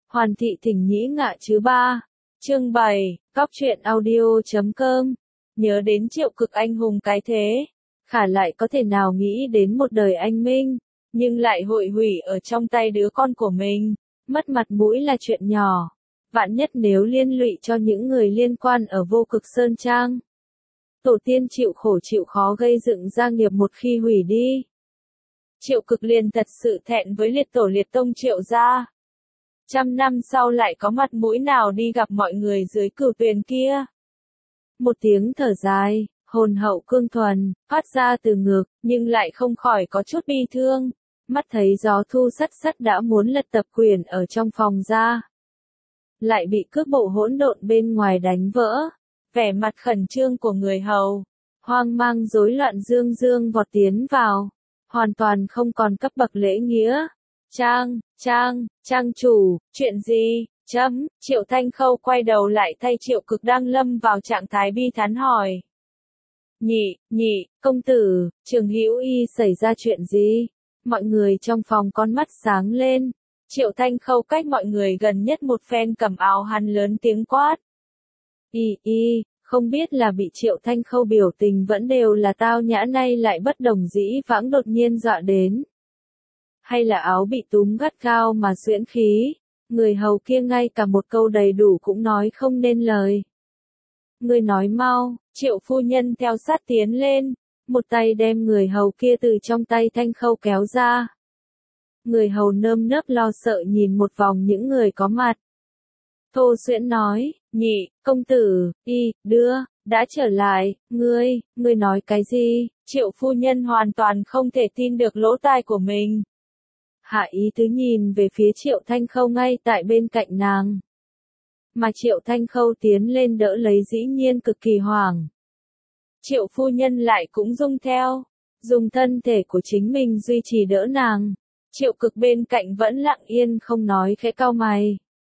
Hoàn thị thỉnh nhĩ ngạ chứ ba. Chương 7, Cóc truyện audio.com. Nhớ đến Triệu Cực anh hùng cái thế, khả lại có thể nào nghĩ đến một đời anh minh, nhưng lại hội hủy ở trong tay đứa con của mình, mất mặt mũi là chuyện nhỏ. Vạn nhất nếu liên lụy cho những người liên quan ở Vô Cực Sơn Trang. Tổ tiên chịu khổ chịu khó gây dựng gia nghiệp một khi hủy đi. Triệu Cực liền thật sự thẹn với liệt tổ liệt tông Triệu gia. 100 năm sau lại có mặt mũi nào đi gặp mọi người dưới cửu tuyền kia. Một tiếng thở dài, hồn hậu cương thuần, phát ra từ ngực, nhưng lại không khỏi có chút bi thương. Mắt thấy gió thu sắt sắt đã muốn lật tập quyền ở trong phòng ra. Lại bị cước bộ hỗn độn bên ngoài đánh vỡ. Vẻ mặt khẩn trương của người hầu, hoang mang rối loạn dương vọt tiến vào. Hoàn toàn không còn cấp bậc lễ nghĩa. Trang chủ, chuyện gì? Triệu Thanh Khâu quay đầu lại thay Triệu Cực đang lâm vào trạng thái bi thán hỏi. Nhị, công tử, Trường Hữu Y xảy ra chuyện gì? Mọi người trong phòng con mắt sáng lên. Triệu Thanh Khâu cách mọi người gần nhất một phen cầm áo hắn lớn tiếng quát. Không biết là bị Triệu Thanh Khâu biểu tình vẫn đều là tao nhã nay lại bất đồng dĩ vãng đột nhiên dọa đến. Hay là áo bị túm gắt gao mà xuyễn khí, người hầu kia ngay cả một câu đầy đủ cũng nói không nên lời. Người nói mau, Triệu phu nhân theo sát tiến lên, một tay đem người hầu kia từ trong tay Thanh Khâu kéo ra. Người hầu nơm nớp lo sợ nhìn một vòng những người có mặt. Thô Xuyễn nói, nhị, công tử, đã trở lại, ngươi nói cái gì? Triệu phu nhân hoàn toàn không thể tin được lỗ tai của mình. Hạ ý tứ nhìn về phía Triệu Thanh Khâu ngay tại bên cạnh nàng. Mà Triệu Thanh Khâu tiến lên đỡ lấy dĩ nhiên cực kỳ hoảng. Triệu phu nhân lại cũng rung theo, dùng thân thể của chính mình duy trì đỡ nàng. Triệu Cực bên cạnh vẫn lặng yên không nói, khẽ cau mày.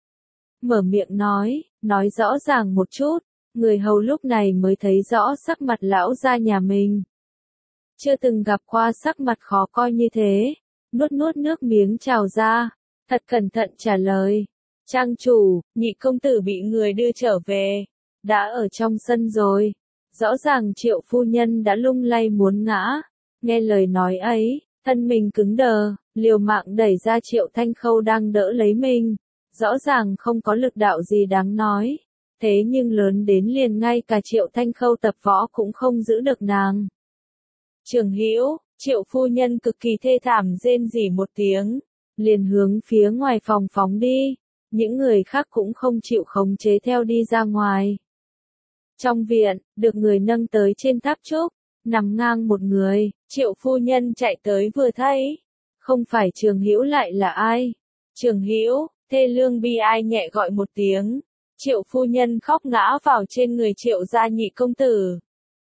Mở miệng nói rõ ràng một chút, người hầu lúc này mới thấy rõ sắc mặt lão gia nhà mình. Chưa từng gặp qua sắc mặt khó coi như thế, nuốt nước miếng trào ra, thật cẩn thận trả lời. Trang chủ, nhị công tử bị người đưa trở về, đã ở trong sân rồi. Rõ ràng Triệu phu nhân đã lung lay muốn ngã, nghe lời nói ấy, thân mình cứng đờ, liều mạng đẩy ra Triệu Thanh Khâu đang đỡ lấy mình. Rõ ràng không có lực đạo gì đáng nói, thế nhưng lớn đến liền ngay cả Triệu Thanh Khâu tập võ cũng không giữ được nàng. Trường Hữu, Triệu phu nhân cực kỳ thê thảm rên rỉ một tiếng, liền hướng phía ngoài phòng phóng đi, những người khác cũng không chịu khống chế theo đi ra ngoài. Trong viện, được người nâng tới trên tháp trúc, nằm ngang một người, Triệu phu nhân chạy tới vừa thấy, không phải Trường Hữu lại là ai? Trường Hữu, thê lương bi ai nhẹ gọi một tiếng, Triệu phu nhân khóc ngã vào trên người Triệu gia nhị công tử.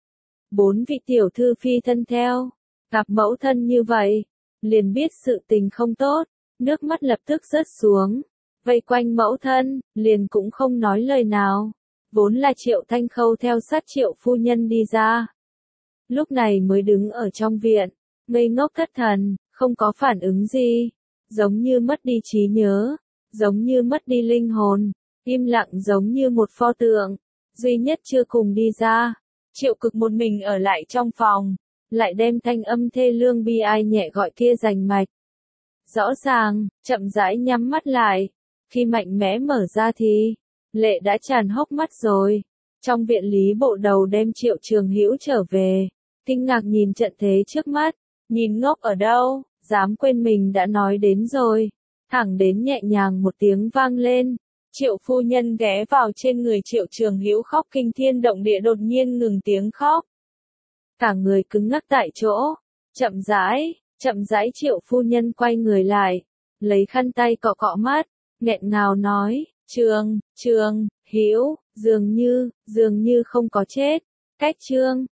4 vị tiểu thư phi thân theo, gặp mẫu thân như vậy, liền biết sự tình không tốt, nước mắt lập tức rớt xuống, vây quanh mẫu thân, liền cũng không nói lời nào. Vốn là Triệu Thanh Khâu theo sát Triệu phu nhân đi ra. Lúc này mới đứng ở trong viện, ngây ngốc thất thần, không có phản ứng gì, giống như mất đi trí nhớ, giống như mất đi linh hồn, im lặng giống như một pho tượng, duy nhất chưa cùng đi ra. Triệu Cực một mình ở lại trong phòng, lại đem thanh âm thê lương bi ai nhẹ gọi kia giành mạch. Rõ ràng, chậm rãi nhắm mắt lại, khi mạnh mẽ mở ra thì, lệ đã tràn hốc mắt rồi. Trong viện Lý Bộ Đầu đem Triệu Trường Hữu trở về, kinh ngạc nhìn trận thế trước mắt, nhìn ngốc ở đâu, dám quên mình đã nói đến rồi. Thẳng đến nhẹ nhàng một tiếng vang lên, Triệu phu nhân ghé vào trên người Triệu Trường Hữu khóc kinh thiên động địa đột nhiên ngừng tiếng khóc. Cả người cứng ngắc tại chỗ, chậm rãi Triệu phu nhân quay người lại, lấy khăn tay cọ cọ mắt, nghẹn ngào nói, Trường Hữu, dường như không có chết, cách